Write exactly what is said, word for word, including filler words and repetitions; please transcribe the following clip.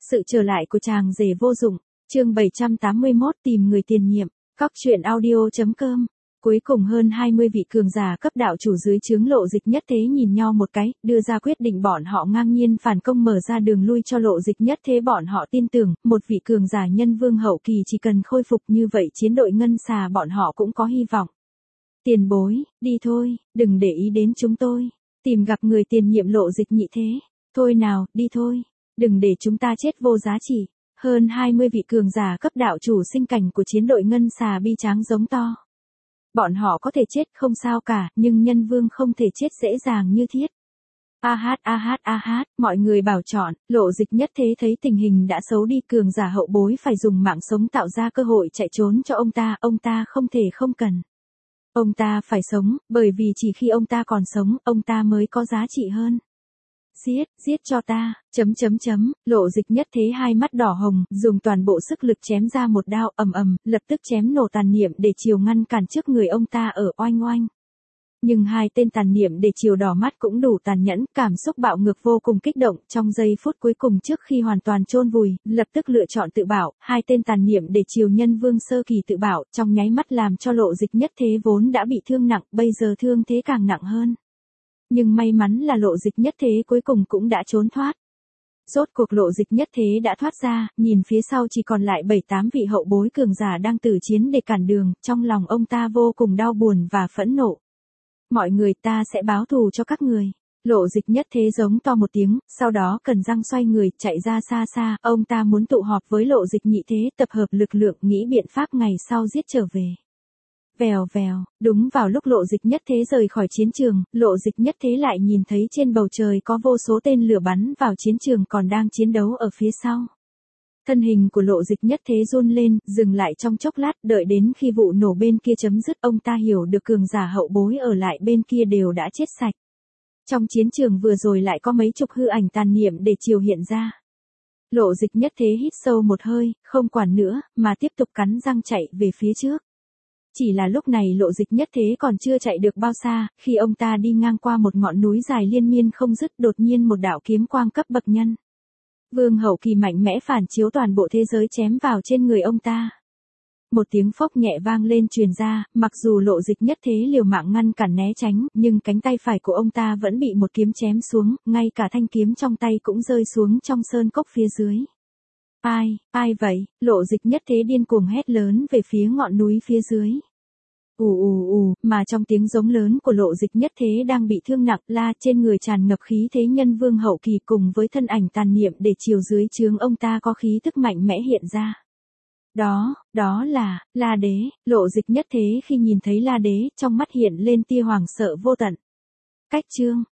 Sự trở lại của chàng rể vô dụng, chương bảy trăm tám mươi mốt tìm người tiền nhiệm, Cóc truyện audio chấm com. Cuối cùng hơn hai mươi vị cường giả cấp đạo chủ dưới trướng Lộ Dịch Nhất Thế nhìn nhau một cái, đưa ra quyết định bọn họ ngang nhiên phản công mở ra đường lui cho Lộ Dịch Nhất Thế. Bọn họ tin tưởng, một vị cường giả nhân vương hậu kỳ chỉ cần khôi phục như vậy chiến đội ngân xà bọn họ cũng có hy vọng. Tiền bối, đi thôi, đừng để ý đến chúng tôi, tìm gặp người tiền nhiệm Lộ Dịch Nhị Thế. Thôi nào, đi thôi, đừng để chúng ta chết vô giá trị. Hơn hai mươi vị cường giả cấp đạo chủ sinh cảnh của chiến đội ngân xà bi tráng giống to. Bọn họ có thể chết không sao cả, nhưng nhân vương không thể chết dễ dàng như thiết. A hát a hát a hát, mọi người bảo chọn, Lộ Dịch Nhất Thế thấy tình hình đã xấu đi, cường giả hậu bối phải dùng mạng sống tạo ra cơ hội chạy trốn cho ông ta, ông ta không thể không cần. Ông ta phải sống, bởi vì chỉ khi ông ta còn sống, ông ta mới có giá trị hơn. Giết, giết cho ta, chấm chấm chấm, Lộ Dịch Nhất Thế hai mắt đỏ hồng, dùng toàn bộ sức lực chém ra một đao, ầm ầm, lập tức chém nổ tàn niệm để chiều ngăn cản trước người ông ta ở oanh oanh. Nhưng hai tên tàn niệm để chiều đỏ mắt cũng đủ tàn nhẫn, cảm xúc bạo ngược vô cùng kích động, trong giây phút cuối cùng trước khi hoàn toàn chôn vùi, lập tức lựa chọn tự bảo, hai tên tàn niệm để chiều nhân vương sơ kỳ tự bảo, trong nháy mắt làm cho Lộ Dịch Nhất Thế vốn đã bị thương nặng, bây giờ thương thế càng nặng hơn. Nhưng may mắn là Lộ Dịch Nhất Thế cuối cùng cũng đã trốn thoát. Rốt cuộc Lộ Dịch Nhất Thế đã thoát ra, nhìn phía sau chỉ còn lại bảy tám vị hậu bối cường giả đang tử chiến để cản đường, trong lòng ông ta vô cùng đau buồn và phẫn nộ. Mọi người, ta sẽ báo thù cho các người. Lộ Dịch Nhất Thế giống to một tiếng, sau đó cần răng xoay người, chạy ra xa xa, ông ta muốn tụ họp với Lộ Dịch Nhị Thế, tập hợp lực lượng, nghĩ biện pháp ngày sau giết trở về. Vèo vèo, đúng vào lúc Lộ Dịch Nhất Thế rời khỏi chiến trường, Lộ Dịch Nhất Thế lại nhìn thấy trên bầu trời có vô số tên lửa bắn vào chiến trường còn đang chiến đấu ở phía sau. Thân hình của Lộ Dịch Nhất Thế run lên, dừng lại trong chốc lát, đợi đến khi vụ nổ bên kia chấm dứt, ông ta hiểu được cường giả hậu bối ở lại bên kia đều đã chết sạch. Trong chiến trường vừa rồi lại có mấy chục hư ảnh tàn niệm để chiều hiện ra. Lộ Dịch Nhất Thế hít sâu một hơi, không quản nữa, mà tiếp tục cắn răng chạy về phía trước. Chỉ là lúc này Lộ Dịch Nhất Thế còn chưa chạy được bao xa, khi ông ta đi ngang qua một ngọn núi dài liên miên không dứt, đột nhiên một đạo kiếm quang cấp bậc nhân vương hậu kỳ mạnh mẽ phản chiếu toàn bộ thế giới chém vào trên người ông ta. Một tiếng phốc nhẹ vang lên truyền ra, mặc dù Lộ Dịch Nhất Thế liều mạng ngăn cản né tránh, nhưng cánh tay phải của ông ta vẫn bị một kiếm chém xuống, ngay cả thanh kiếm trong tay cũng rơi xuống trong sơn cốc phía dưới. Ai, ai vậy? Lộ Dịch Nhất Thế điên cuồng hét lớn về phía ngọn núi phía dưới. Ù ù ù, mà trong tiếng giống lớn của Lộ Dịch Nhất Thế đang bị thương nặng, la trên người tràn ngập khí thế nhân vương hậu kỳ cùng với thân ảnh tàn niệm để chiều dưới trướng ông ta có khí tức mạnh mẽ hiện ra. Đó, đó là, La Đế. Lộ Dịch Nhất Thế khi nhìn thấy La Đế, trong mắt hiện lên tia hoàng sợ vô tận. Cách chương,